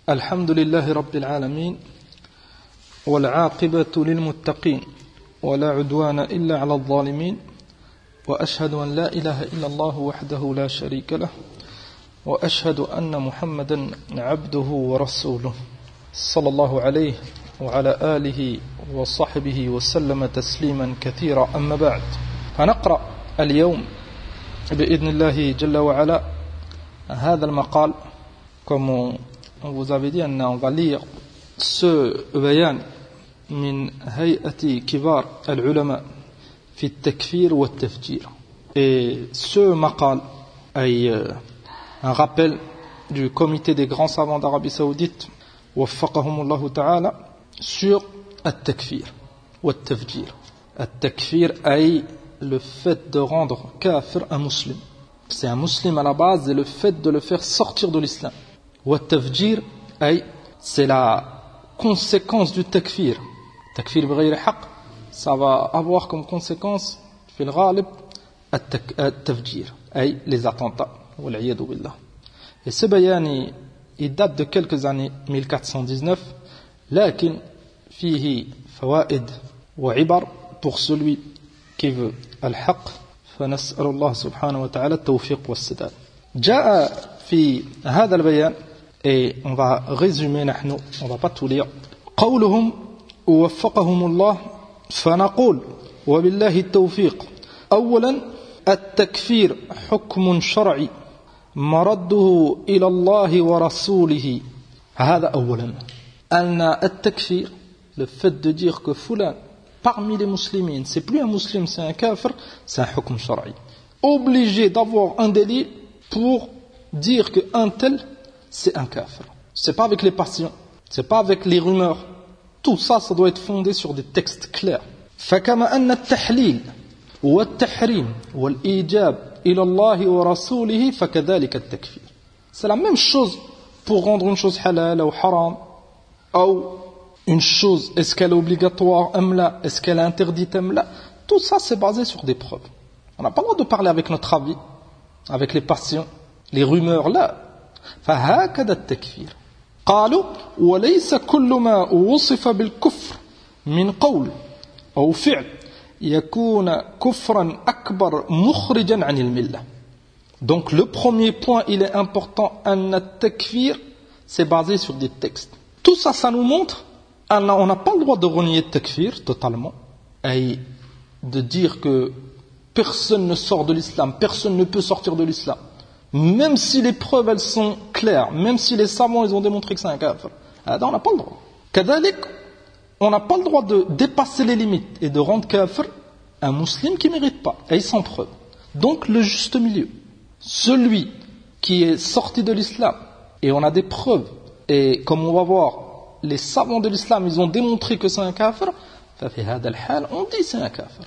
الحمد لله رب العالمين والعاقبة للمتقين ولا عدوان إلا على الظالمين وأشهد أن لا إله إلا الله وحده لا شريك له وأشهد أن محمدا عبده ورسوله صلى الله عليه وعلى آله وصحبه وسلم تسليما كثيرا أما بعد فنقرأ اليوم بإذن الله جل وعلا هذا المقال comme on vous avait dit on va lire ce بيان من هيئة كبار العلماء في التكفير والتفجير et ce maqal est un rappel du comité des grands savants d'Arabie Saoudite وفقهم الله تعالى sur التكفير والتفجير التكفير أي le fait de rendre kafir un musulman. C'est un musulman à la base et le fait de le faire sortir de l'islam. والتفجير أي c'est la conséquence du takfir. Takfir بغير حق, ça va avoir comme conséquence في الغالب التفجير أي les attentats والعياذ بالله. Et ce bayan il date de quelques années 1419 لكن فيه فوائد وعبر pour celui qui veut الحق فنسأل الله سبحانه وتعالى التوفيق والسداد. جاء في هذا البيان et on va résumer نحن on va pas tout lire قولهم ووفقهم الله فنقول وبالله التوفيق أولا التكفير حكم شرعي مرده إلى الله ورسوله هذا أولا أن التكفير le fait de dire que fulan parmi les musulmans c'est plus un musulman c'est un kafir c'est un hukm shar'i obligé d'avoir un délit pour dire qu'un tel c'est un kafir. C'est pas avec les passions, c'est pas avec les rumeurs. Tout ça, ça doit être fondé sur des textes clairs. فكما أن التحليل والتحريم والإيجاب إلى الله ورسوله فكذلك التكفير. C'est la même chose pour rendre une chose halal ou haram, ou une chose, est-ce qu'elle est obligatoire ou là, est-ce qu'elle est interdite ou là. Tout ça, c'est basé sur des preuves. On n'a pas le droit de parler avec notre avis, avec les passions, les rumeurs là. فهكذا التكفير قالوا وليس كل ما وصف بالكفر من قول أو فعل يكون كفرا أكبر مخرجا عن الملة. Donc le premier point il est important أن التكفير c'est basé sur des textes. Tout ça ça nous montre on n'a pas le droit de renier le takfir totalement et de dire que personne ne sort de l'islam, personne ne peut sortir de l'islam. Même si les preuves elles sont claires, même si les savants ils ont démontré que c'est un kafir, on n'a pas le droit. Kadalik, on n'a pas le droit de dépasser les limites et de rendre kafir un musulman qui ne mérite pas, et sans preuve. Donc le juste milieu, celui qui est sorti de l'islam, et on a des preuves, et comme on va voir, les savants de l'islam ils ont démontré que c'est un kafir, on dit c'est un kafir.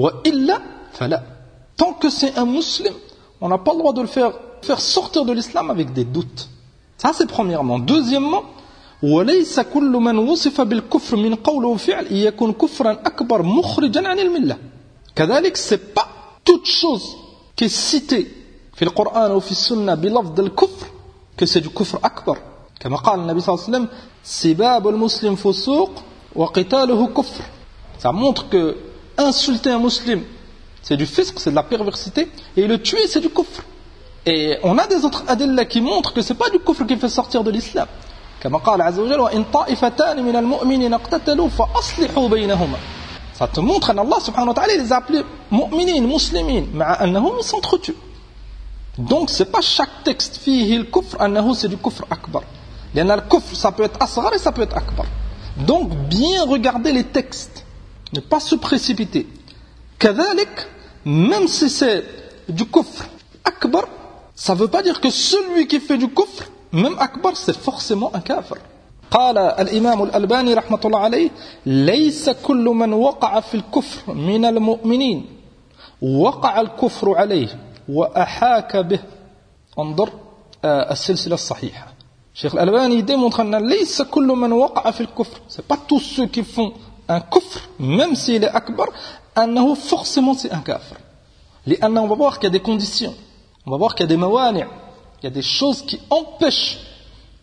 Tant que c'est un musulman, on n'a pas le droit de le faire sortir de l'islam avec des doutes. Ça c'est premièrement. Deuxièmement, وليس كل من وصف بالكفر من قول وفعل يكون كفرا أكبر مخرجا عن الملة. كذلك c'est pas toute chose qui est citée في القرآن ou في السنة بلفظ الكفر que c'est du كفر أكبر. كما قال النبي صلى الله عليه وسلم سباب المسلم فسوق وقتاله كفر. Ça montre que insulter un musulman c'est du fisq, c'est de la perversité, et le tuer c'est du kufr. Et on a des autres adilla qui montrent que c'est pas du kufr qui fait sortir de l'islam. Comme قال عز وجل وإن طائفتان من المؤمنين اقتتلوا فأصلحوا بينهما. Ça te montre qu'Allah subhanahu wa ta'ala les a appelés mu'minin, muslimin, مع أنهم ils s'entretuent. Donc c'est pas chaque texte فيه الكفر أنه c'est du kufr akbar. لأن الكفر ça peut être asghar et ça peut être akbar. Donc bien regarder les textes, ne pas se précipiter. كذلك même si c'est du kufr akbar, ça ne veut pas dire que celui qui fait du kufr, même akbar, c'est forcément un kafir. قال الإمام الألباني رحمة الله عليه ليس كل من وقع في الكفر من المؤمنين وقع الكفر عليه وأحاك به. انظر السلسلة الصحيحة. Cheikh Al-Albani démontre أن ليس كل من وقع في الكفر, c'est pas tous ceux qui font un kufr, même s'il est akbar, أنه forcément c'est un kafir. لأن on va voir qu'il y a des conditions, on va voir qu'il y a des mawani', il y a des choses qui empêchent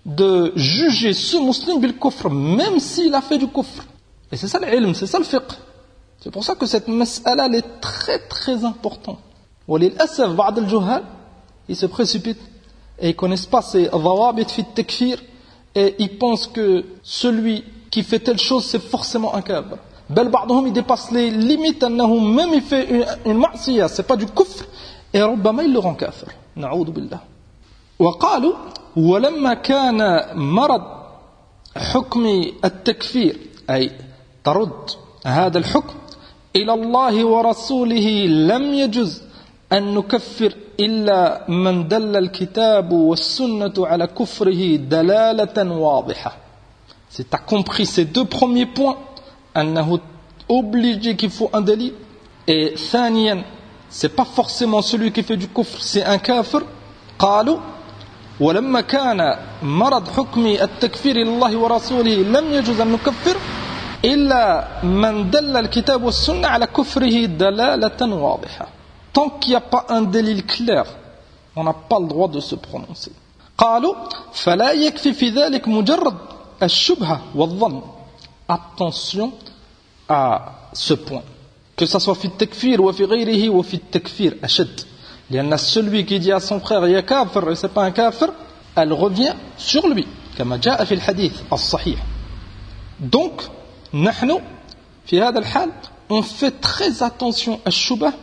de juger ce musulman bil kufr, même s'il a fait du kufr. Et c'est ça l'ilm, c'est ça le fiqh. C'est pour ça que cette mas'ala elle est très très importante. وللأسف بعض الجهال ils se précipitent et ils connaissent pas ces ضوابط في التكفير et ils pensent que celui qui fait telle chose c'est forcément un kafir. بل بعضهم il dépasse les limites أنه même il fait une معصية c'est pas du kufr et ربما il le rend كافر. نعوذ بالله. وقالوا ولما كان مرض حكم التكفير أي ترد هذا الحكم إلى الله ورسوله لم يجوز أن نكفر إلا من دل الكتاب والسنة على كفره دلالة واضحة. Si tu as compris ces deux premiers points, أنه obligé qu'il faut un délit, et ثانيا, c'est pas forcément celui qui fait du kufr, c'est un kafir. قالوا ولما كان مرض حكم التكفير لله ورسوله لم يجوز أن نكفر إلا من دل الكتاب والسنة على كفره دلالة واضحة. Tant qu'il n'y a pas un délit clair, on n'a pas le droit de se prononcer. قالوا فلا يكفي في ذلك مجرد الشبهة والظن. Attention à ce point. Que ça soit في التكفير وفي غيره وفي التكفير أشد. لأن celui qui dit à son frère يا كافر et c'est pas un kafir, elle revient sur lui. كما جاء في الحديث الصحيح. Donc, نحن في هذا الحال on fait très attention à الشبهة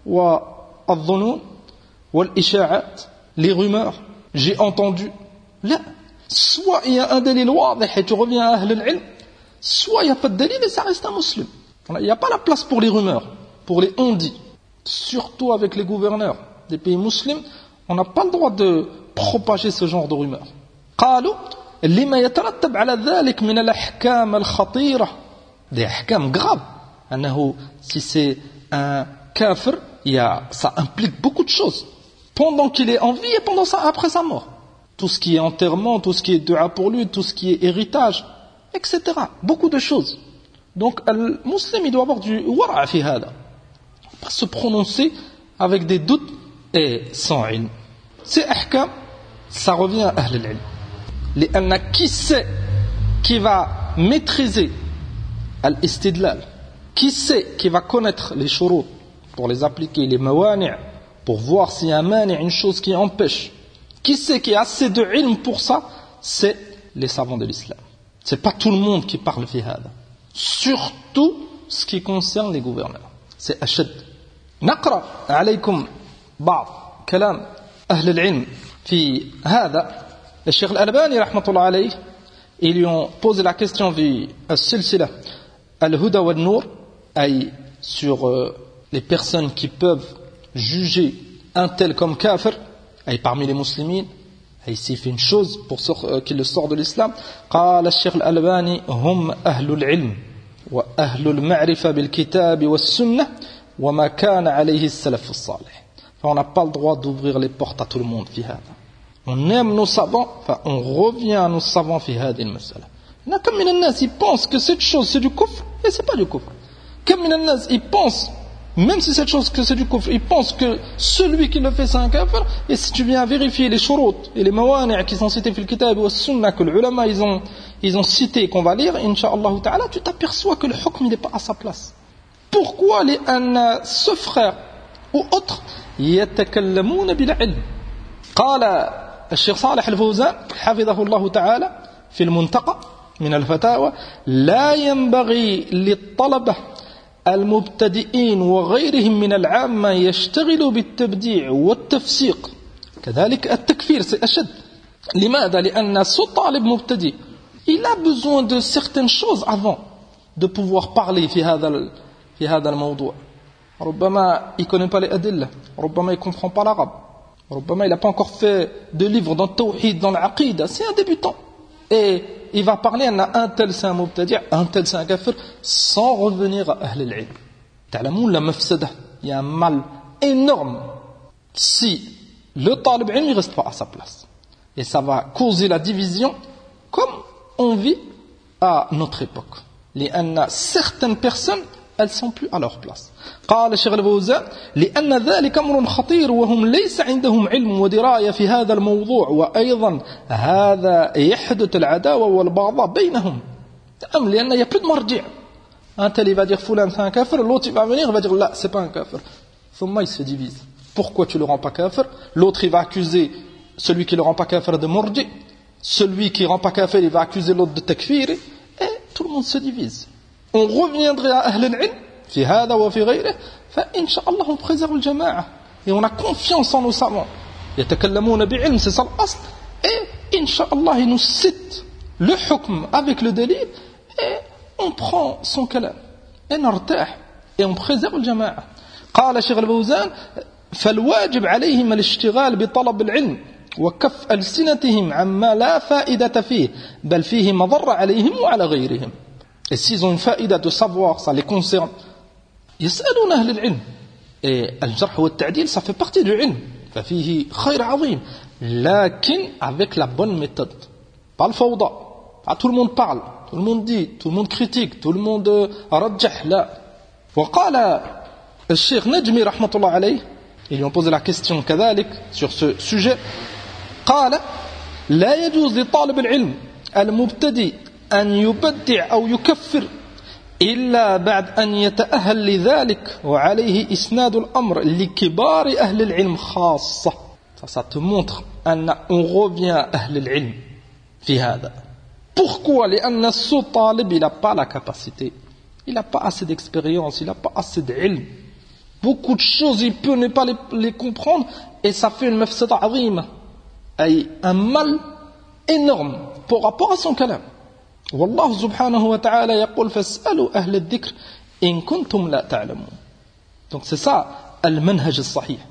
والظنون والإشاعات, les rumeurs, j'ai entendu. Là, soit il y a un délit واضح et tu reviens à أهل العلم, soit il n'y a pas de délit et ça reste un musulman. Il n'y a pas la place pour les rumeurs, pour les on-dit. Surtout avec les gouverneurs des pays musulmans, on n'a pas le droit de propager ce genre de rumeurs. قالوا لما يترتب على ذلك من الأحكام الخطيرة, des ahkam graves. أنه si c'est un kafir, ça implique beaucoup de choses. Pendant qu'il est en vie et pendant ça, après sa mort. Tout ce qui est enterrement, tout ce qui est dua pour lui, tout ce qui est héritage, etc. Beaucoup de choses. Donc, le musulman, il doit avoir du wara' fi hada. Pas se prononcer avec des doutes et sans ilm. Ces ahkam, ça revient à ahl al-ilm. لأن qui sait qui va maîtriser al-istidlal, qui sait qui va connaître les shurut pour les appliquer, les mawani', pour voir s'il y a un mani', une chose qui empêche, qui sait qui a assez de ilm pour ça, c'est les savants de l'islam. C'est pas tout le monde qui parle fi hada. Surtout ce qui concerne les gouverneurs. C'est ashad. نقرأ عليكم بعض كلام أهل العلم في هذا. الشيخ الألباني رحمة الله عليه, ils lui ont posé la question في السلسلة الهدى والنور, أي sur les personnes qui peuvent juger un tel comme kafir, أي parmi les musulmans, et s'il fait une chose pour qu'il le sort de l'islam. قال الشيخ الألباني هم أهل العلم وأهل المعرفة بالكتاب والسنة وما كان عليه السلف الصالح. On n'a pas le droit d'ouvrir les portes à tout le monde في هذا. On aime nos savants, on revient à nos savants في هذه المسألة. Il y a comme من الناس ils pensent que cette chose c'est du kufr et c'est pas du kufr. Comme من الناس ils pensent, même si cette chose que c'est du kufr, ils pensent que celui qui le fait c'est un kafir. Et si tu viens vérifier les shurut et les mawani' qui sont cités في الكتاب والسنة que les ulama ils ont cité qu'on va lire incha'Allah ta'ala, tu t'aperçois que le hukm il n'est pas à sa place. Pourquoi ce frère ou autre يتكلمون بالعلم. قال الشيخ صالح الفوزان حفظه الله تعالى في المنتقى من الفتاوى لا ينبغي للطلبة المبتدئين وغيرهم من العامة يشتغلوا بالتبديع والتفسيق كذلك التكفير أشد. لماذا؟ لأن ce طالب مبتدئ il a besoin de certaines choses avant de pouvoir parler في هذا الموضوع. ربما il connaît pas les adilla, ربما il comprend pas l'arabe, ربما il n'a pas encore fait de livre dans le tawhid, dans l'aqida, c'est un débutant et il va parler à un tel c'est un mubtadi', un tel c'est un kafir, sans revenir à ahl al-ilm. تعلمون la mafsada, il y a un mal énorme si le talib ilm ne reste pas à sa place, et ça va causer la division comme on vit à notre époque. لأن certaines personnes elles sont plus à leur place. قال الشيخ الفوزان لأن ذلك أمر خطير وهم ليس عندهم علم ودراية في هذا الموضوع وأيضا هذا يحدث العداوة والبغضاء بينهم. لأن il n'y a plus de marji'. Un tel il va dire fulan c'est un kafir, l'autre il va venir il va dire là c'est pas un kafir. Thumma il se divise. Pourquoi tu le rends pas kafir? L'autre il va accuser celui qui le rend pas kafir de murji'. Celui qui rend pas kafir il va accuser l'autre de takfir. Et tout le monde se divise. On reviendrait à Ahl al-Ilm في هذا وفي غيره فإن شاء الله on préserve الجماعة et on a confiance en nos savants يتكلمون بعلم c'est ça l'asl et إن شاء الله ils nous citent le hukm avec le délil et on prend son kalam et نرتاح et on préserve الجماعة. قال الشيخ الفوزان فالواجب عليهم الاشتغال بطلب العلم وكف ألسنتهم عما لا فائدة فيه بل فيه مضر عليهم وعلى غيرهم. Et s'ils ont une faïda de savoir, ça les concerne. يسألون أهل العلم. Et الجرح والتعديل, ça fait partie du ilm. ففيه خير عظيم. لكن avec la bonne méthode. Pas le fawda. Pas tout le monde parle, tout le monde dit, tout le monde critique, tout le monde رجح. لا. وقال الشيخ نجمي رحمة الله عليه, ils lui ont posé la question كذلك sur ce sujet. قال لا يجوز لطالب العلم المبتدئ أن يبدع أو يكفر إلا بعد أن يتأهل لذلك وعليه إسناد الأمر لكبار أهل العلم خاصة. Ça te montre أن on revient à أهل العلم في هذا. Pourquoi? لأن ce طالب il n'a pas la capacité, il n'a pas assez d'expérience, il n'a pas assez d'ilm. Beaucoup de choses il peut ne pas les comprendre et ça fait une mafsada azima, un mal énorme par rapport à son kalam. والله سبحانه وتعالى يقول فاسألوا أهل الذكر إن كنتم لا تعلمون. Donc c'est ça المنهج الصحيح.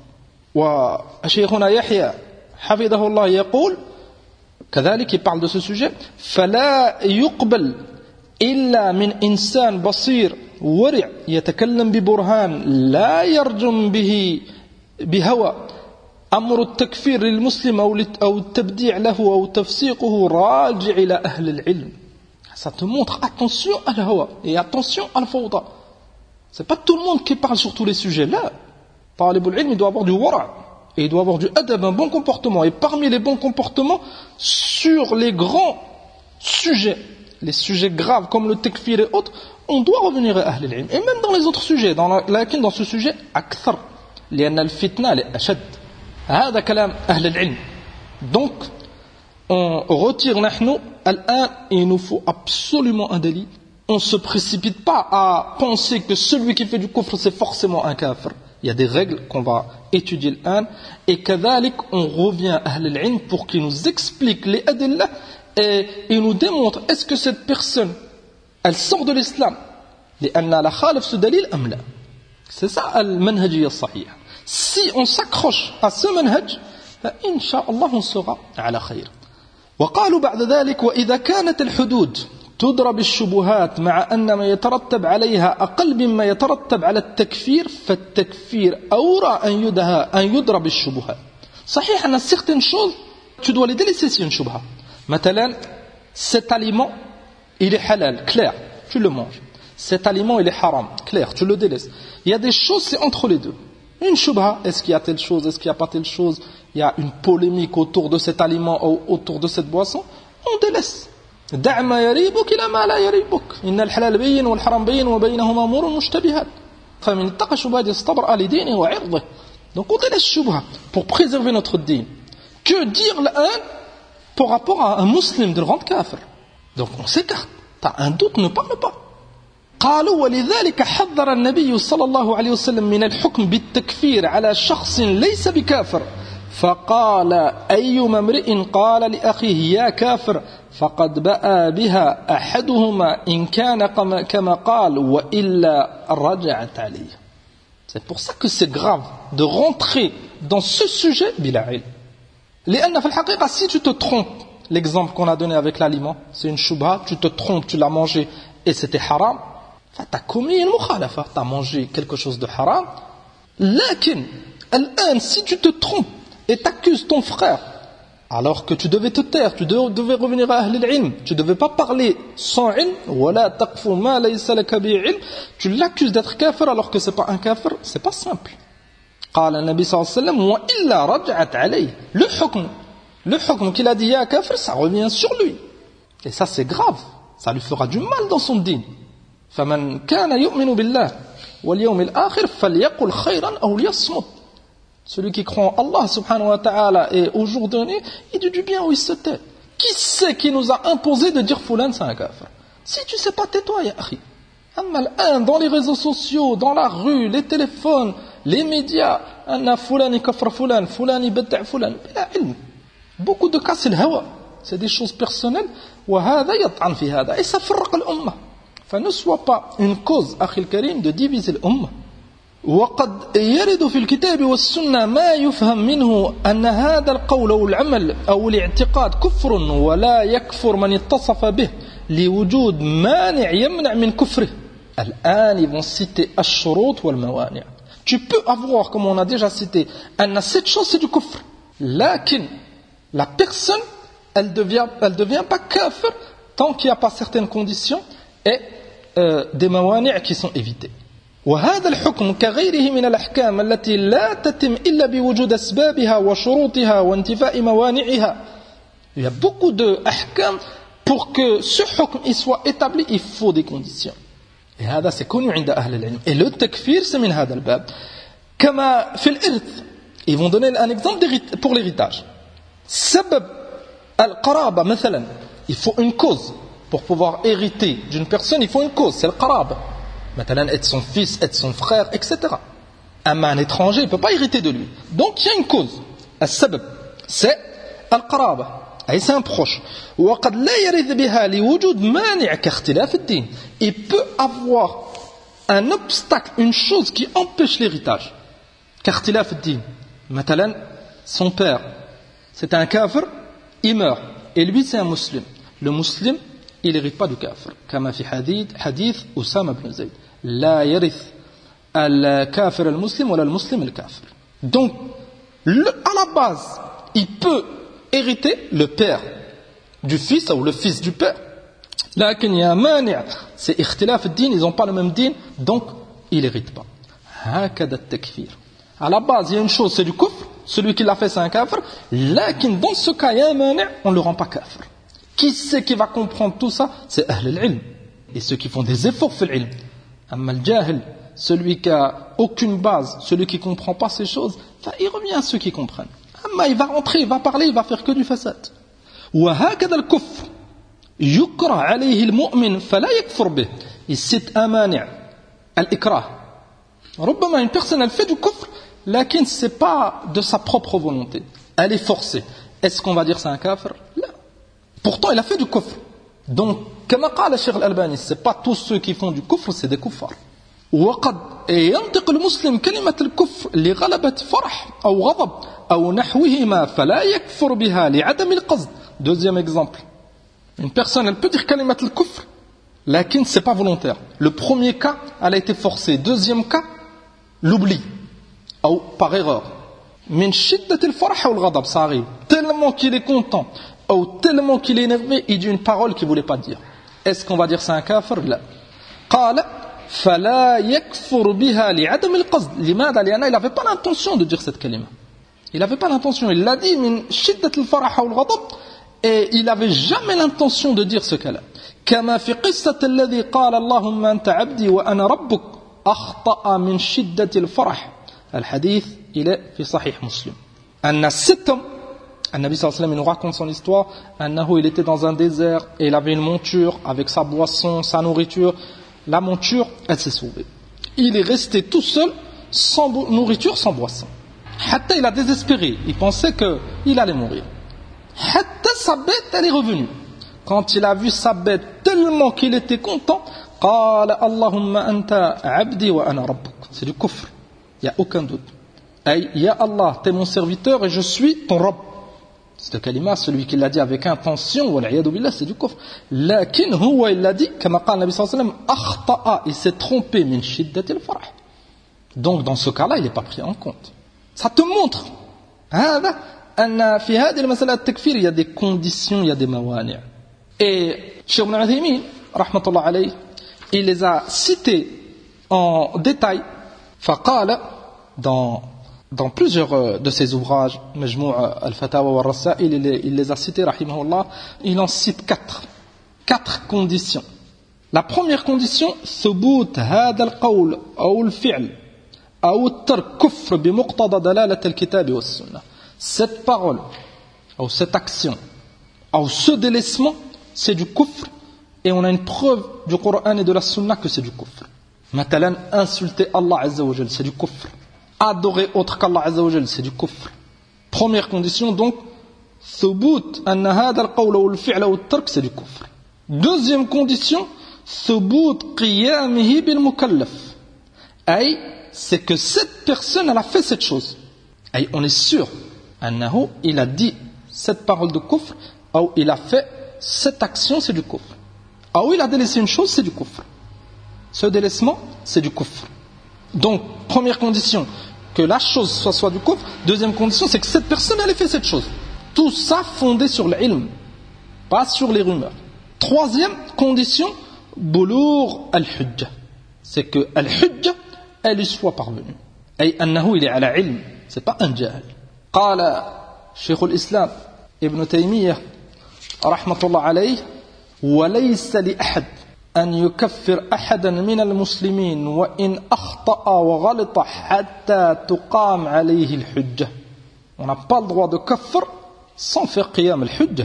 وشيخنا يحيى حفظه الله يقول كذلك, il parle de ce sujet, فلا يقبل إلا من إنسان بصير ورع يتكلم ببرهان لا يرجم به بهوى أمر التكفير للمسلم أو التبديع له أو تفسيقه راجع إلى أهل العلم. Ça te montre attention à la hawa et attention à la fawda. C'est pas tout le monde qui parle sur tous les sujets. Là, talibul ilm, il doit avoir du wara et il doit avoir du adab, un bon comportement. Et parmi les bons comportements, sur les grands sujets, les sujets graves comme le takfir et autres, on doit revenir à ahl al-ilm. Et même dans les autres sujets, dans ce sujet, akthar, لأن الفتنة أشد. هذا كلام أهل العلم. Donc, on retire nahnu al-an, il nous faut absolument un délit. On ne se précipite pas à penser que celui qui fait du kufr c'est forcément un kafir. Il y a des règles qu'on va étudier al-an et kadhalik on revient à ahl al-ilm pour qu'il nous explique les adillah et il nous démontre est-ce que cette personne elle sort de l'islam لأن لا خالف ce dalil am la. C'est ça al-manhajiyya as-sahih. Si on s'accroche à ce manhaj, فإن شاء الله on sera على خير. وقالوا بعد ذلك وإذا كانت الحدود تضرب الشبهات مع أن ما يترتب عليها أقل مما يترتب على التكفير فالتكفير أورى أن يضرب الشبهات. صحيح أن certaines choses tu dois les délaisser si une shubha. مثلا cet aliment il est halal, clair, tu le manges. Cet aliment il est haram, clair, tu le délaisses. Il y a des choses c'est entre les deux. Une shubha, est-ce qu'il y a telle chose, est-ce qu'il n'y a pas telle chose, il y a une polémique autour de cet aliment ou autour de cette boisson, on délaisse. دع ما يريبك إلى ما لا يريبك إن الحلال بين والحرام بين وبينهما أمور مشتبهات فمن اتقى الشبهات استبرأ لدينه وعرضه. Donc on délaisse shubha pour préserver notre dîn. Que dire l'un par rapport à un musulman de le rendre kafir? Donc on s'écarte. T'as un doute, ne parle pas. قالوا ولذلك حذر النبي صلى الله عليه وسلم من الحكم بالتكفير على شخص ليس بكافر فقال أيما امرئ قال لأخيه يا كافر فقد بأى بها أحدهما إن كان كما قال وإلا رجعت عليه. C'est pour ça que c'est grave de rentrer dans ce sujet بلا علم. لأن في الحقيقة si tu te trompes, l'exemple qu'on a donné avec l'aliment, c'est une shubha, tu te trompes, tu l'as mangé et c'était haram, tu as commis une mukhalafa, tu as mangé quelque chose de haram. لكن الآن si tu te trompes et t'accuses ton frère Alors que tu devais te taire, tu devais revenir à Ahl al-Ilm, tu devais pas parler sans ilm, wala taqfu ma laysa laka bi ilm, tu l'accuses d'être kafir alors que c'est pas un kafir, c'est pas simple. قال النبي صلى الله عليه وسلم وإلا رجعت عليه. Le hukm qu'il a dit ya kafir, ça revient sur lui. Et ça c'est grave, ça lui fera du mal dans son din. فمن كان يؤمن بالله واليوم الآخر فليقل خيرا أو ليصمت. Celui qui croit en Allah subhanahu wa ta'ala et au jour dernier, il dit du bien ou il se tait. Qui c'est qui nous a imposé de dire Fulan c'est un kafir? Si tu sais pas, tais-toi, ya akhi. Dans les réseaux sociaux, dans la rue, les téléphones, les médias, Fulan kafra Fulan, Fulan ibadda' Fulan, bila ilm. Beaucoup de cas c'est le hawa, c'est des choses personnelles, et ça فرق الأمة. Ne sois pas une cause, akhi al-karim, de diviser l'umma. وقد يرد في الكتاب والسنة ما يفهم منه أن هذا القول أو العمل أو الاعتقاد كفر ولا يكفر من اتصف به لوجود مانع يمنع من كفره. الآن ils vont citer الشروط والموانع. Tu peux avoir, comme on a déjà cité, أن cette chose c'est du kufr. لكن la personne elle devient pas kafir tant qu'il n'y a pas certaines conditions et des mawani' qui sont évitées. وهذا الحكم كغيره من الأحكام التي لا تتم إلا بوجود أسبابها وشروطها وانتفاء موانعها. Il y a beaucoup de ahkam pour que ce hukm il soit établi, il faut des conditions. Et هذا c'est connu عند أهل العلم. Et le takfir c'est من هذا الباب. كما في الإرث. Ils vont donner un exemple pour l'héritage. سبب القرابة مثلا. Il faut une cause pour pouvoir hériter d'une personne. Il faut une cause, c'est le qaraba. Maintenant, être son fils, être son frère, etc. Un étranger, il ne peut pas hériter de lui. Donc, il y a une cause. Al-sabab, c'est al-qaraba. Et c'est un proche. وَقَدْ لَا يَرِثْ بِهَا لِوُجُودْ مَانِعَ كَاخْتِلَافِ الدِّينِ. Il peut avoir un obstacle, une chose qui empêche l'héritage. كَاخْتِلَافِ الدِّينِ. Maintenant, son père, c'est un kafir, il meurt. Et lui, c'est un musulman. Le musulman, il n'hérite pas du kafir. Comme في حديث أسامة بن زيد. لا يرث الكافر المسلم ولا المسلم الكافر. Donc, à la base, il peut hériter le père du fils ou le fils du père. لكن يا مانع, c'est اختلاف الدين, ils n'ont pas le même din, donc il n'hérite pas. هكذا التكفير. À la base, il y a une chose, c'est du kufr. Celui qui l'a fait, c'est un kafir. لكن dans ce cas, il y a un mani', on ne le rend pas kafir. Qui c'est qui va comprendre tout ça? C'est Ahl al-Ilm. Et ceux qui font des efforts fil ilm. Amma al-Jahil, celui qui a aucune base, celui qui ne comprend pas ces choses, il revient à ceux qui comprennent. Amma il va rentrer, il va parler, il va faire que du fasad. وهكذا الكفر يكره عليه المؤمن فلا يكفر به. Il cite un mani' al-ikrah. ربما une personne elle fait du kufr, lakin c'est pas de sa propre volonté. Elle est forcée. Est-ce qu'on va dire c'est un kafir? Là. Pourtant, il a fait du kufr. Donc, comme a dit le Cheikh Al-Albani, ce n'est pas tous ceux qui font du kufr, c'est des kuffars. وقد ينطق المسلم كلمة الكفر لغلبة فرح أو غضب أو نحوهما فلا يكفر بها لعدم القصد. Deuxième exemple. Une personne, elle peut dire كلمة الكفر, lakin c'est pas volontaire. Le premier cas, elle a été forcée. Deuxième cas, l'oubli. Ou par erreur. من شدة الفرح والغضب, ça arrive. Tellement qu'il est content. Ou tellement qu'il est énervé, il dit une parole qu'il ne voulait pas dire. Est-ce qu'on va dire c'est un kafir? Là. قال فلا يكفر بها لعدم القصد. لماذا؟ لأنه il n'avait pas l'intention de dire cette kalima. Il n'avait pas l'intention. Il l'a dit من شدة الفرح والغضب et il n'avait jamais l'intention de dire ce cas-là. كما في قصة الذي قال اللهم أنت عبدي وأنا ربك أخطأ من شدة الفرح. الحديث il est في صحيح مسلم. أن 7 hommes. Nabi sallallahu alayhi wa sallam, il nous raconte son histoire. Il était dans un désert et il avait une monture avec sa boisson, sa nourriture. La monture, elle s'est sauvée. Il est resté tout seul, sans nourriture, sans boisson. Hatta, il a désespéré. Il pensait qu'il allait mourir. Hatta, sa bête, elle est revenue. Quand il a vu sa bête, tellement qu'il était content, قال اللهم أنت عبدي وأنا ربك. C'est du kufr. Il n'y a aucun doute. Aïe, ya Allah, t'es mon serviteur et je suis ton Rabb. C'est kalima, celui qui l'a dit avec intention, c'est du kufr. Lakin huwa, il l'a dit, comme a dit le Nabi sallallahu alayhi wa sallam, akhta'a, il s'est trompé min shiddatil farah. Donc dans ce cas-là, il n'est pas pris en compte. Ça te montre, هذا أن في هذه المسألة التكفير il y a des conditions, il y a des موانع. Et Cheikh Ibn Uthaymin, rahmatullah alayh, il les a cités en détail. فقال dans plusieurs de ses ouvrages, Majmou' al-Fatawa wa al-Rasail, il les a cités, rahimahullah. Il en cite 4 conditions. La première condition, ثبوت هذا القول أو الفعل أو الترك كفر بمقتضى دلالة الكتاب والسنة. Cette parole ou cette action ou ce délaissement, c'est du kufr, et on a une preuve du Coran et de la Sunna que c'est du kufr. Maintenant, insulter Allah Azza wa Jal, c'est du kufr. Adorer autre qu'Allah Azza wa Jal, c'est du kufr. Première condition, donc, ثبوت أن هذا القول أو الفعل أو الترك, c'est du kufr. Deuxième condition, ثبوت قيامه بالمكلف. أي, c'est que cette personne, elle a fait cette chose. أي, on est sûr, أنه, il a dit cette parole de kufr, ou il a fait cette action, c'est du kufr. Ou il a délaissé une chose, c'est du kufr. Ce délaissement, c'est du kufr. Donc, première condition, que la chose soit du kufr. Deuxième condition, c'est que cette personne, elle ait fait cette chose. Tout ça fondé sur l'ilm, pas sur les rumeurs. Troisième condition, boulour al-hujja. C'est que al-hujja, elle lui soit parvenue. Et annahu, il est à la ilm, c'est pas un jahil. قال شيخ الإسلام ابن تيمية رحمة الله عليه وليس لأحد أن يكفر أحدا من المسلمين وإن أخطأ وغلط حتى تقام عليه الحجة. On n'a pas le droit de kafir sans faire قيام الحجة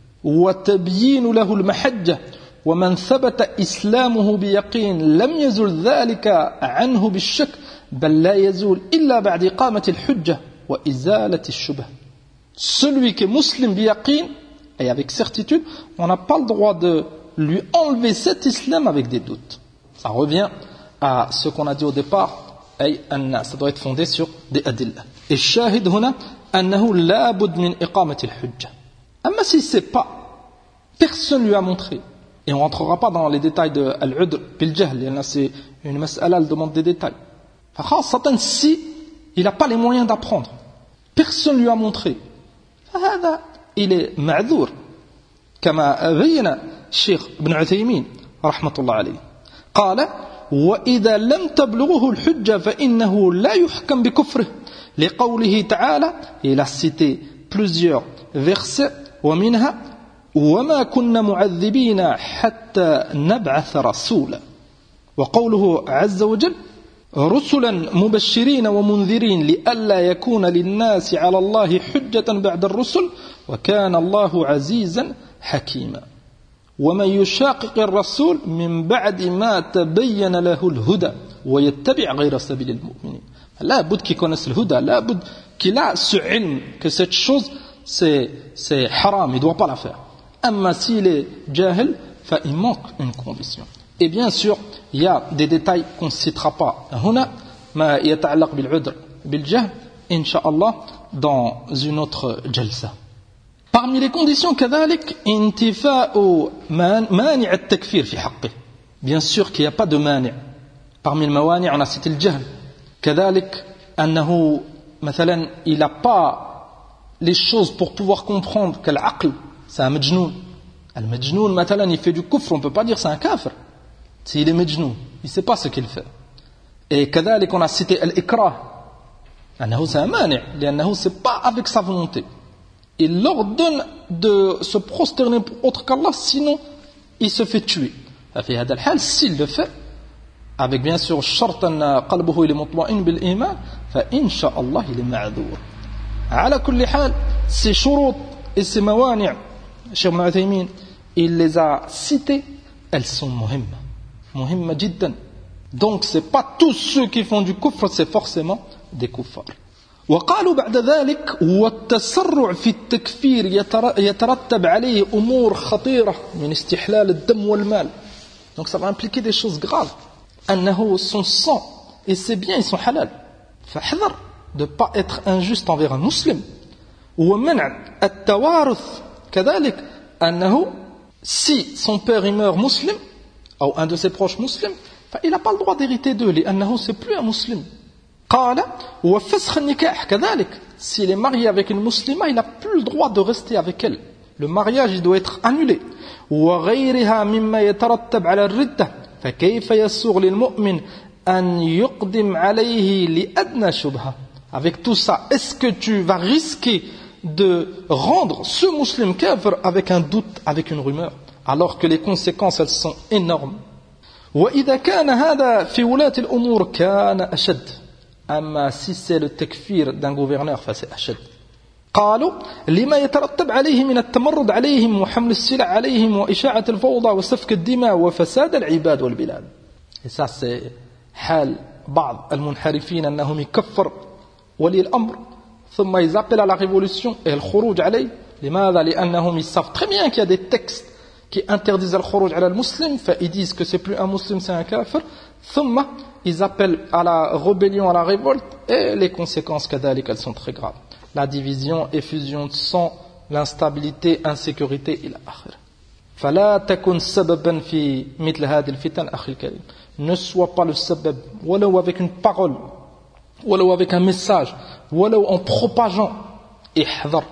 وتبيين له المحجة ومن ثبت إسلامه بيقين لم يزل ذلك عنه بالشك بل لا يزول إلا بعد إقامة الحجة وإزالة الشبه. Celui qui est musulman biyaqin, et avec certitude, on n'a pas le droit de lui enlever cet islam avec des doutes. Ça revient à ce qu'on a dit au départ, ça doit être fondé sur des adillah. Et shahid huna annahu la bud min iqamati al-hujja. Amma si c'est pas, personne lui a montré. Et on rentrera pas dans les détails de al-udr bil jahl, c'est une mas'ala, elle demande des détails. Khasatan si il n'a pas les moyens d'apprendre, personne lui a montré. هذا il est معذور كما بين الشيخ ابن عثيمين رحمة الله عليه قال وإذا لم تبلغه الحجة فإنه لا يحكم بكفره لقوله تعالى il a cité plusieurs versets ومنها وما كنا معذبين حتى نبعث رسولا وقوله عز وجل رسلا مبشرين ومنذرين لئلا يكون للناس على الله حجة بعد الرسل وكان الله عزيزا حكيما ومن يشاقق الرسول من بعد ما تبين له الهدى ويتبع غير سبيل المؤمنين. لا بد qu'il connaisse le huda, لا بد qu'il a ce ilm que cette chose c'est haram, il ne doit pas la faire. Amma s'il est jahil, il manque une condition. Et bien sûr, il y a des détails qu'on ne citera pas. هنا ما يتعلق بالعذر بالجهل إن شاء الله dans une autre jalsa. Parmi les conditions كذلك انتفاء مانع التكفير في حقه. Bien sûr qu'il n'y a pas de مانع. Parmi le موانع on a cité le jahl. كذلك أنه مثلا il n'a pas les choses pour pouvoir comprendre que l'aql c'est un majnoun. Le majnoun مثلا il fait du kufr, on ne peut pas dire c'est un kafir. S'il est majnoun, il ne sait pas ce qu'il fait. Et كذلك on a cité al-ikrah. أنه c'est un mani', لأنه c'est pas avec sa volonté. Il l'ordonne de se prosterner pour autre qu'Allah, sinon il se fait tuer. في هذا الحال, s'il le fait, avec bien sûr شرط أن قلبه il est مطمئن بالإيمان, فإن شاء الله il est معذور. على كل حال, ces شروط et ces موانع, Cheikh Ibn Uthaymin, il les a cités, elles sont مهمة جدا. Donc c'est pas tous ceux qui font du kufr, c'est forcément des kuffars. وقالوا بعد ذلك والتسرع في التكفير يترتب عليه أمور خطيرة من استحلال الدم والمال. Donc ça va impliquer des choses graves. أنه son sang et ses biens ils sont halal. فاحذر de pas être injuste envers un musulman. ومنع التوارث كذلك أنه si son père il meurt musulman ou un de ses proches musulmans, il n'a pas le droit d'hériter d'eux, لأنه c'est plus un musulman. قال وفسخ النكاح كذلك. S'il est marié avec une musulmane, il n'a plus le droit de rester avec elle. Le mariage, il doit être annulé. وغيرها مما يترتب على الردة فكيف يسوغ للمؤمن أن يقدم عليه لأدنى شبهة. Avec tout ça, est-ce que tu vas risquer de rendre ce musulman kafir avec un doute, avec une rumeur, alors que les conséquences, elles sont énormes. وإذا كان هذا في ولاة الأمور كان أشد. أما si c'est le takfir d'un gouverneur, c'est أشد. قالوا لما يترتب عليه من التمرد عليهم وحمل السلع عليهم وإشاعة الفوضى وسفك الدماء وفساد العباد والبلاد. Et ça c'est حال بعض المنحرفين أنهم يكفر ولي الأمر ثم ils appellent à la révolution et الخروج عليه. لماذا؟ لأنهم ils savent très bien qu'il y a des textes qui interdisent الخروج على المسلم, ils disent que c'est plus un musulman, c'est un kafir. ثم ils appellent à la rébellion, à la révolte, et les conséquences كذلك elles sont très graves. La division, effusion de sang, l'instabilité, insécurité إلى آخره. فلا تكن سببا في مثل هذه الفتن أخي الكريم. Ne sois pas le sabab, ولو avec une parole, ولو avec un message, ولو en propageant. احذر.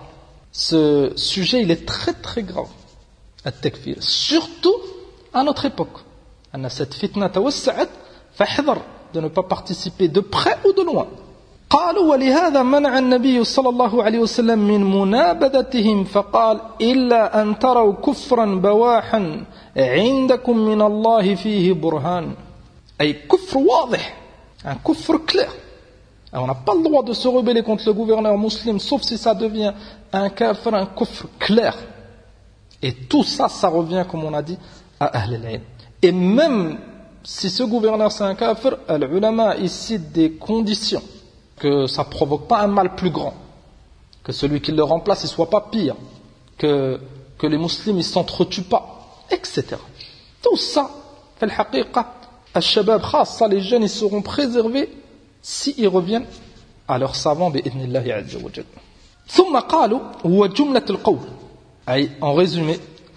Ce sujet, il est très très grave. التكفير. Surtout à notre époque. أن cette fitna توسعت, فاحذر de ne pas participer de près ou de loin. قالوا ولهذا منع النبي صلى الله عليه وسلم من منابذتهم فقال إلا أن تروا كفرا بواحا عندكم من الله فيه برهان. أي كفر واضح, un كفر clair. Alors on n'a pas le droit de se rebeller contre le gouverneur musulman sauf si ça devient un kafir, un kufr clair. Et tout ça, ça revient, comme on a dit, à Ahl al-Ilm. Et même si ce gouverneur c'est un kafir, l'ulama il cite des conditions que ça ne provoque pas un mal plus grand, que celui qui le remplace ne soit pas pire, que les musulmans ne s'entretuent pas, etc. Tout ça, fait le haqiqa, al-shabab khassa, les jeunes ils seront préservés s'ils reviennent à leurs savants بإذن الله عز وجل. ثم قالوا وجملة القول. En résumé,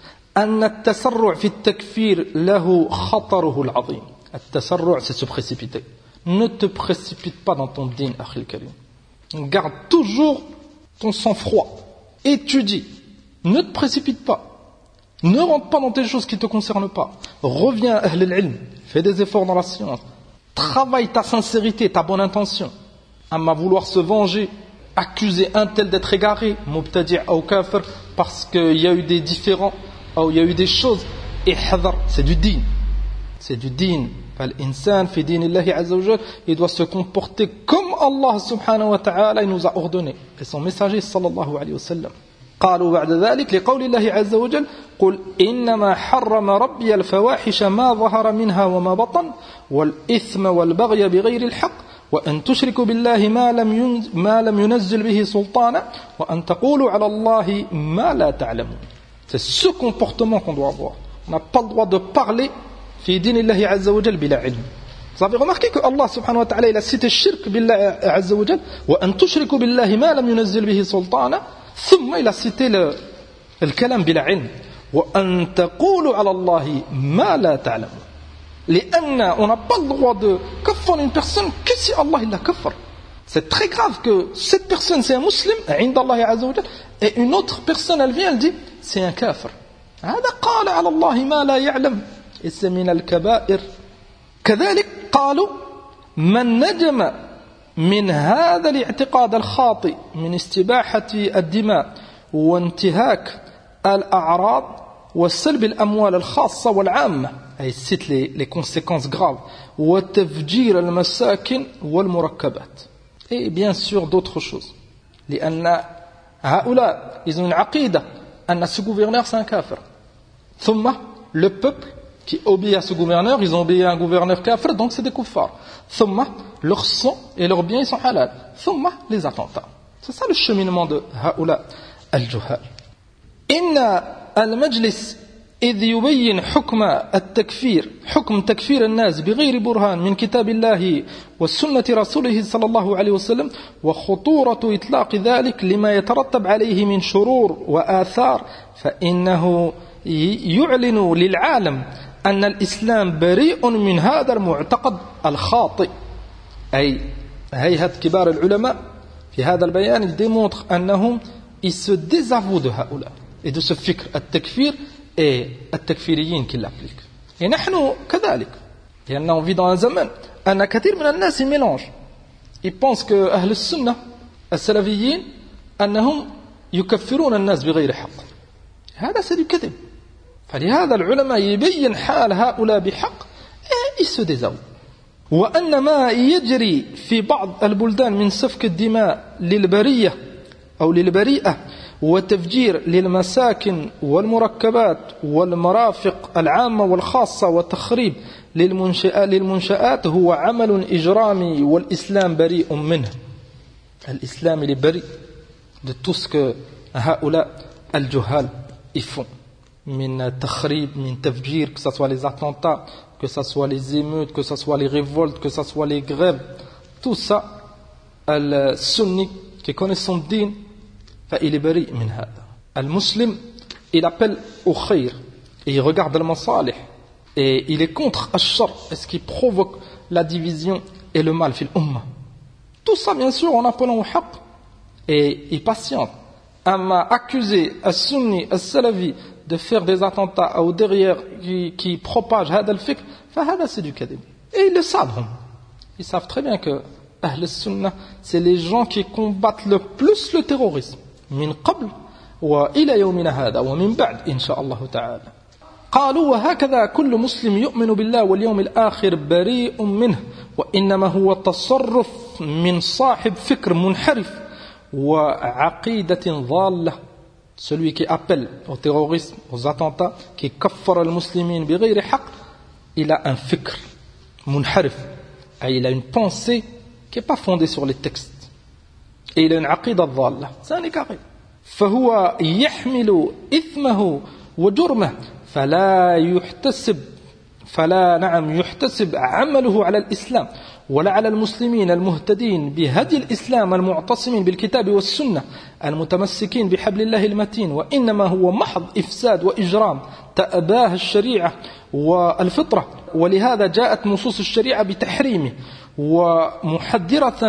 أن التسرع في التكفير له خطره العظيم. التسرع, c'est se précipiter. Ne te précipite pas dans ton din, أخي الكريم. Garde toujours ton sang-froid. Étudie. Ne te précipite pas. Ne rentre pas dans des choses qui ne te concernent pas. Reviens à Ahl al-Ilm. Fais des efforts dans la science. Travaille ta sincérité, ta bonne intention. Amma vouloir se venger, accuser un tel d'être égaré, mubtadi' ou kafir, parce qu'il y a eu des différends, ou il y a eu des choses, et hadar, c'est du din. C'est du din. L'insan, fi dinillahi azza wa jal, il doit se comporter comme Allah subhanahu wa ta'ala il nous a ordonné. Et son messager sallallahu alayhi wa sallam. قالوا بعد ذلك لقول الله عز وجل قل إنما حرم ربي الفواحش ما ظهر منها وما بطن والإثم والبغي بغير الحق وأن تشركوا بالله ما لم ينزل به سلطانا وأن تقولوا على الله ما لا تعلمون. C'est ce comportement qu'on doit avoir. On n'a pas le droit de parler في دين الله عز وجل بلا علم. Vous avez remarqué que Allah subhanahu wa ta'ala il a cité shirk billah azza wa jal وأن تشركوا بالله ما لم ينزل به سلطانا. ثم il a cité le kalam bila ilm وأن تقولوا على الله ما لا تعلمون. لأن on n'a pas le droit de kaffer une personne que si Allah il la kaffer. C'est très grave que cette personne c'est un musulman عند الله عز وجل et une autre personne elle vient elle dit c'est un kafir. هذا قال على الله ما لا يعلم et c'est من الكبائر. كذلك قالوا من نجم من هذا الاعتقاد الخاطئ من استباحة الدماء وانتهاك الأعراض وسلب الأموال الخاصة والعامة. Il cite les conséquences graves. وتفجير المساكن والمركبات. Et bien sûr d'autres choses. لأن هؤلاء ils ont une عقيدة أن ce gouverneur c'est un kafir. ثم le peuple qui obéit à ce gouverneur, ils ont obéi à un gouverneur kafir, donc c'est des kuffars. ثم leur sang et leurs biens ils sont halal. ثم les attentats. C'est ça le cheminement de هؤلاء الجهال. إن المجلس إذ يبين حكم التكفير حكم تكفير الناس بغير برهان من كتاب الله والسنة رسوله صلى الله عليه وسلم وخطورة إطلاق ذلك لما يترتب عليه من شرور وآثار فإنه يعلن للعالم أن الإسلام بريء من هذا المعتقد الخاطئ. أي هيئة كبار العلماء في هذا البيان ils démontrent أنهم ils se désavouent de هؤلاء et de ce fikr التكفير et التكفيريين qui l'appliquent. Et نحن كذلك لأنه vit dans un زمن أن كثير من الناس mélangent. Ils pensent que أهل السنة السلفيين أنهم يكفرون الناس بغير حق. هذا سيد كذب. فلهذا العلماء يبين حال هؤلاء بحق ils se désavouent. وأن ما يجري في بعض البلدان من سفك الدماء للبرية أو للبريئة وتفجير للمساكن والمركبات والمرافق العامة والخاصة وتخريب للمنشآت هو عمل إجرامي والإسلام بريء منه. الإسلام est بريء de tout ce que هؤلاء الجهال font من تخريب من تفجير que ce soit les attentats que ce soit les émeutes que ce soit les révoltes que ce soit les grèves tout ça le sunni qui connaît son din فإل بريء من هذا. المسلم il appelle au khayr et il regarde le masalih et il est contre الشر et ce qui provoque la division et le mal في الأمة. Tout ça bien sûr en appelant au haqq et il patiente. Amma accuser al-sunni, al-salafi de faire des attentats ou derrière qui propagent هذا الفكر فهذا c'est du kadhib. Et ils le savent. Ils savent très bien que Ahl al-Sunnah c'est les gens qui combattent le plus le terrorisme من قبل وإلى يومنا هذا ومن بعد إن شاء الله تعالى. قالوا وهكذا كل مسلم يؤمن بالله واليوم الآخر بريء منه وإنما هو تصرف من صاحب فكر منحرف وعقيدة ضالة. Celui qui appelle au terrorisme, aux attentats, qui kaffara al-muslimin bighayri haqq, il a un fikr munharif, et il a une pensée qui n'est pas fondée sur les textes. Et il a une aqida dhalla. C'est un écaré. فهو يحمل إثمه وجرمه فلا يحتسب عمله على الإسلام ولا على المسلمين المهتدين بهدي الإسلام المعتصمين بالكتاب والسنة المتمسكين بحبل الله المتين وإنما هو محض إفساد وإجرام تأباه الشريعة والفطرة. ولهذا جاءت نصوص الشريعة بتحريمه ومحذرة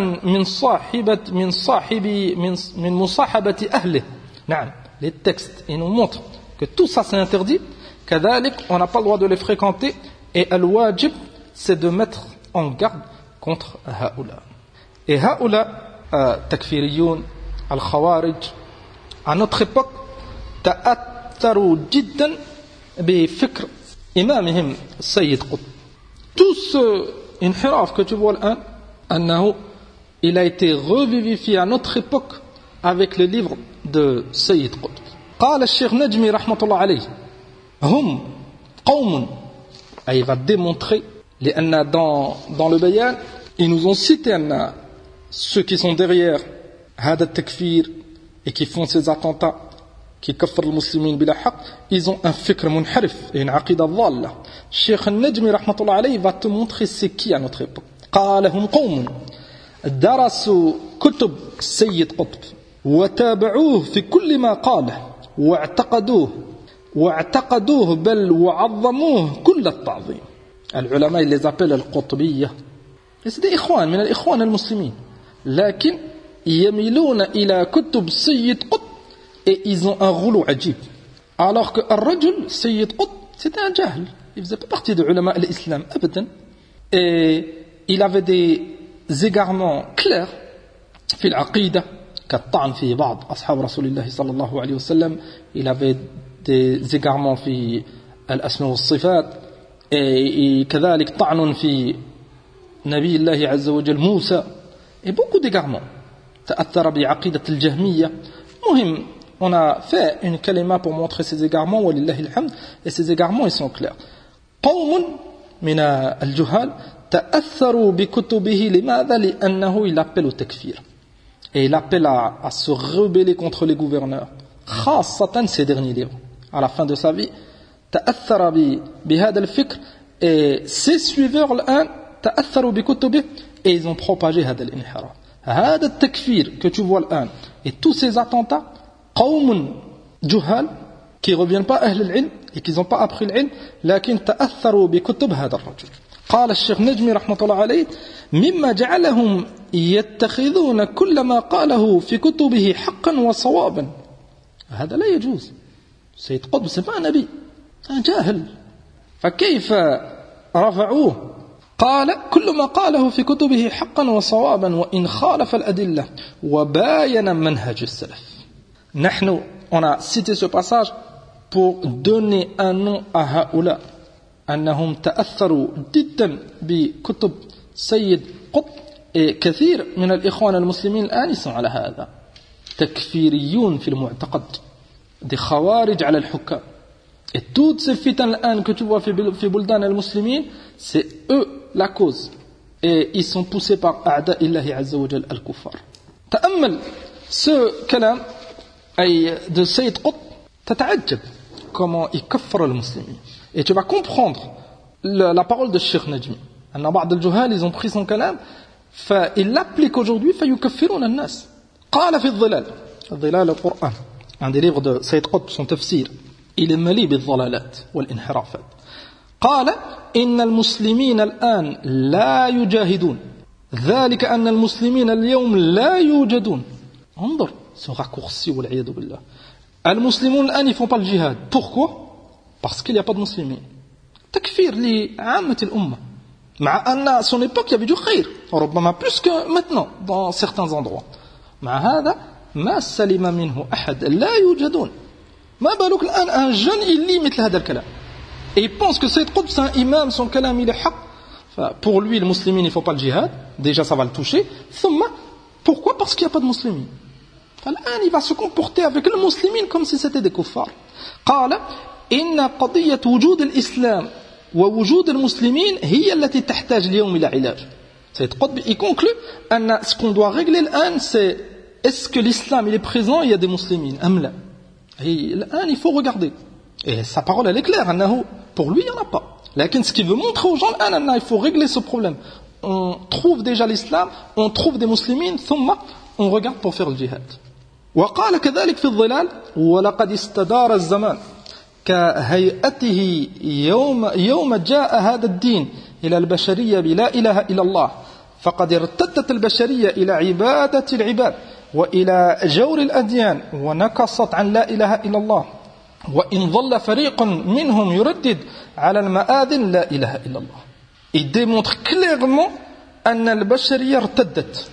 من مصاحبة أهله. نعم les textes ils nous montrent que tout ça c'est interdit. كذلك on n'a pas le droit de les fréquenter et al-wajib c'est de mettre en garde contre هؤلاء. Et هؤلاء تكفيريون الخوارج à notre époque تأثروا جدا بفكر إمامهم السيد قطب. Tout ce inhiraf que tu vois الآن أنه il a été revivifié à notre époque avec le livre de سيد قطب. قال الشيخ نجمي رحمة الله عليه هم قوم et il va démontrer لأن dans le bayan ils nous ont cité ceux qui sont derrière هذا التكفير et qui font ces attentats qui كفر المسلمين بلا حق ils ont un fikr munharif et une aqida dhalla. Cheikh Najmi رحمة الله عليه va te montrer c'est qui à notre époque. قال هم قوم درسوا كتب سيد قطب وتابعوه في كل ما قاله واعتقدوه بل وعظموه كل التعظيم. العلماء اللي زابيل القطبية c'est des إخوان من الإخوان المسلمين لكن يميلون إلى كتب سيد قطب et ils ont un rouleau عجيب alors que الرجل سيد قطب c'était un جاهل il faisait pas partie de علماء الإسلام أبدا et il avait des égarements clairs في العقيدة كالطعن في بعض أصحاب رسول الله صلى الله عليه وسلم. Il avait des égarements في الأسماء والصفات et كذلك طعن في نبي الله عز وجل موسى et beaucoup d'égarements. تأثر بعقيدة الجهمية. مهم on a fait une kalima pour montrer ces égarements ولله الحمد et ces égarements ils sont clairs. قوم من الجهال تأثروا بكتبه لماذا؟ لأنه il appelle au takfir et il appelle à se rebeller contre les gouverneurs خاصة ces derniers livres. À la fin de sa vie تأثر بهذا الفكر et ses suiveurs الآن تأثروا بكتبه et ils ont propagé هذا الانحراف. هذا التكفير que tu vois الآن et tous ces attentats قوم جهال qui reviennent pas أهل العلم et qui n'ont pas appris العلم لكن تأثروا بكتب هذا الرجل. قال الشيخ نجمي رحمة الله عليه مما جعلهم يتخذون كل ما قاله في كتبه حقا وصوابا. هذا لا يجوز. سيد قطب c'est pas un نبي, un جاهل, فكيف رفعوه؟ قال كل ما قاله في كتبه حقا وصوابا وإن خالف الأدلة وباين منهج السلف. نحن on a cité ce passage pour donner un nom à هؤلاء أنهم تأثروا جدا بكتب سيد قطب. كثير من الإخوان المسلمين الآن يسمعوا على هذا تكفيريون في المعتقد, des خوارج على الحكام. Et toutes ces fitans الآن que tu vois في بلدان المسلمين, c'est eux la cause. Et ils sont poussés par أعداء الله عز وجل الكفار. تأمل ce كلام أي de سيد قطب, تتعجب comment il كفر المسلمين. Et tu vas comprendre la parole de Cheikh Najmi. أن بعض الجهال ils ont pris son كلام فإils l'appliquent aujourd'hui فيكفرون الناس. قال في الظلال القرآن, un des livres de Sayyid Qutb, son tafsir, il est mêlé بالضلالات والانحرافات. قال إن المسلمين الآن لا يجاهدون ذلك أن المسلمين اليوم لا يوجدون. انظر ce raccourci والعياذ بالله. المسلمون الآن ils font pas le jihad. Pourquoi? Parce qu'il n'y a pas de musulmans. Takfir لعامة الأمة. مع أن à son époque il y avait du خير, ربما plus que maintenant dans certains endroits. مع هذا ما سلم منه أحد, لا يوجدون. ما بالك الآن un jeune il lit مثل هذا الكلام et il pense que Sayyid Qutb c'est un imam, son kalam il est haq. Pour lui le musulman il ne faut pas le jihad, déjà ça va le toucher. ثم pourquoi? Parce qu'il n'y a pas de musulmans. الآن il va se comporter avec le musulman comme si c'était des kuffars. قال إن قضية وجود الإسلام ووجود المسلمين هي التي تحتاج اليوم إلى علاج. Sayyid Qutb il conclut أن ce qu'on doit régler الآن c'est est-ce que l'islam il est présent, il y a des musulmans أم لا. Et الآن il faut regarder. Et sa parole elle est claire, أنه pour lui il n'y en a pas. لكن ce qu'il veut montrer aux gens الآن il faut régler ce problème. On trouve déjà l'islam, on trouve des musulmans, ثم on regarde pour faire le jihad. وقال كذلك في الظلال ولقد استدار الزمان كهيئته يوم جاء هذا الدين إلى البشرية بلا إله إلا الله فقد ارتدت البشرية إلى عبادة العباد وإلى جور الأديان ونكصت عن لا إله إلا الله وإن ظل فريق منهم يردد على المآذن لا إله إلا الله. Il démontre clairement أن البشرية ارتدت.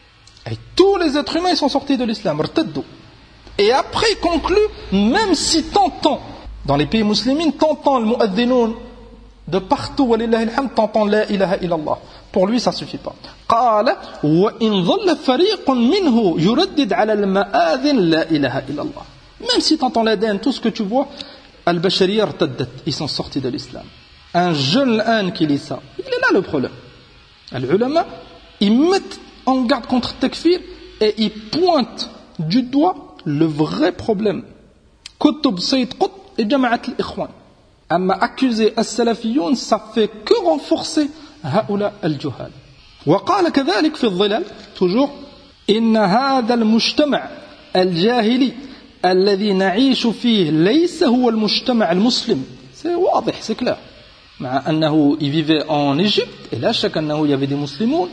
Et tous les êtres humains ils sont sortis de l'islam, ارتدوا. Et après il conclut, même si t'entends dans les pays musulmans, t'entends le mu'adhdhinoun de partout, walillahi alhamd, t'entends la ilaha illallah. Pour lui, ça suffit pas. قال وإن ظل فريق منه يردد على المآذن لا إله إلا الله. Même si t'entends l'adhan, tout ce que tu vois, al-bashariya irtaddat, ils sont sortis de l'islam. Un jeune âne qui lit ça, il est là le problème. Les ulama, ils mettent en garde contre le takfir et ils pointent du doigt le vrai problème. Kutub Sayyid Qutb et Jama'at al-Ikhwan. أما accuser السلفيون ça fait que renforcer هؤلاء الجهال. وقال كذلك في الظلال toujours إن هذا المجتمع الجاهلي الذي نعيش فيه ليس هو المجتمع المسلم. C'est واضح, c'est clair. مع أنه il vivait en Égypte et là chaque أنه il y avait des musulmans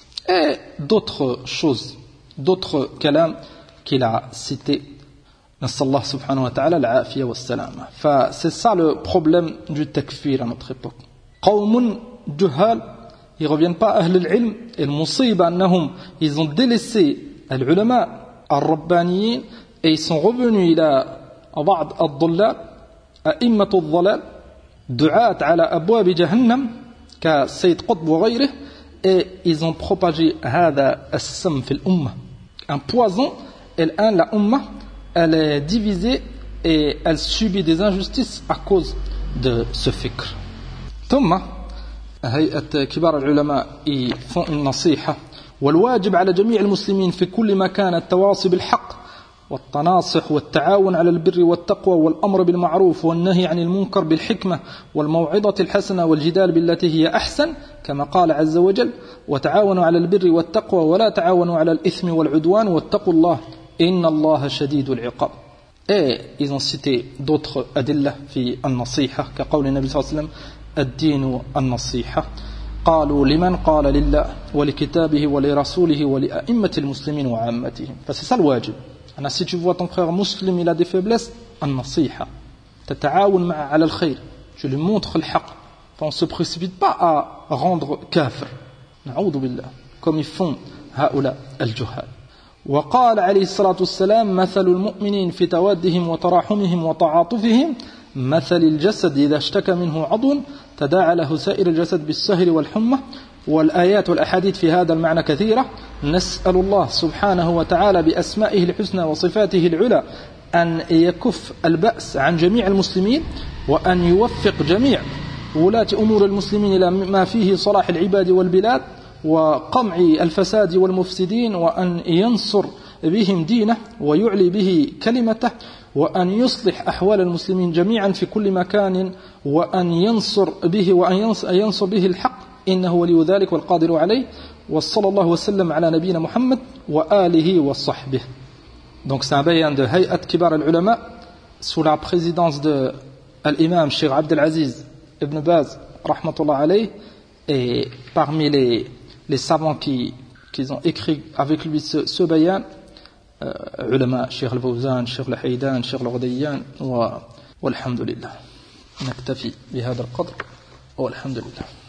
et d'autres choses, d'autres kalam qu'il a cités. نسأل الله سبحانه وتعالى العافية والسلامة. C'est ça le problème du takfir à notre époque. قوم جهال, ils reviennent pas à أهل العلم. Et le مصيبة أنهم ils ont délaissé العلماء الربانيين et ils sont revenus إلى بعض الضلال أئمة الضلال دعاة على أبواب جهنم كسيد قطب وغيره. Et ils ont propagé هذا السم في الأمة, un poison. Et الآن la umma elle est divisée et elle subit des injustices à cause de ce fikr. ثم هيئة كبار العلماء font une نصيحة والواجب على جميع المسلمين في كل مكان التواصي بالحق والتناصح والتعاون على البر والتقوى والأمر بالمعروف والنهي عن المنكر بالحكمة والموعظة الحسنة والجدال بالتي هي أحسن كما قال عز وجل وتعاونوا على البر والتقوى ولا تعاونوا على الإثم والعدوان واتقوا الله إن الله شديد العقاب. Et ils ont cité d'autres adillah fi an-nasiha, كقول النبي صلى الله عليه وسلم الدين النصيحة. قالوا لمن قال لله ولكتابه ولرسوله ولأئمة المسلمين وعامتهم. C'est ça le wajib. Si tu vois ton frère musulman, il a des faiblesses, an-nasiha. تتعاون معه على الخير. Tu lui montres le haqq. On ne se précipite pas à rendre kafir. نعوذ بالله. Comme ils font هؤلاء الجهال. وقال عليه الصلاة والسلام مثل المؤمنين في توادهم وتراحمهم وتعاطفهم مثل الجسد إذا اشتكى منه عضو تداعى له سائر الجسد بالسهر والحمى. والآيات والأحاديث في هذا المعنى كثيرة. نسأل الله سبحانه وتعالى بأسمائه الحسنى وصفاته العلى أن يكف البأس عن جميع المسلمين وأن يوفق جميع ولاة أمور المسلمين إلى ما فيه صلاح العباد والبلاد وقمع الفساد والمفسدين وأن ينصر بهم دينه ويعلي به كلمته وأن يصلح أحوال المسلمين جميعا في كل مكان وأن ينصر به الحق إنه ولي ذلك والقادر عليه وصلى الله وسلم على نبينا محمد وآله وصحبه. Donc c'est un bayan de Hayat Kibar al-Ulama sous la présidence de l'imam Cheikh Abdelaziz Ibn Baz rahmatullah alayh, et parmi les savants qui ont écrit avec lui ce bayan, ulama Cheikh al-Fawzan, Cheikh al-Haydan, Cheikh al-Ghudayyan والحمد لله. نكتفي بهذا القدر والحمد لله.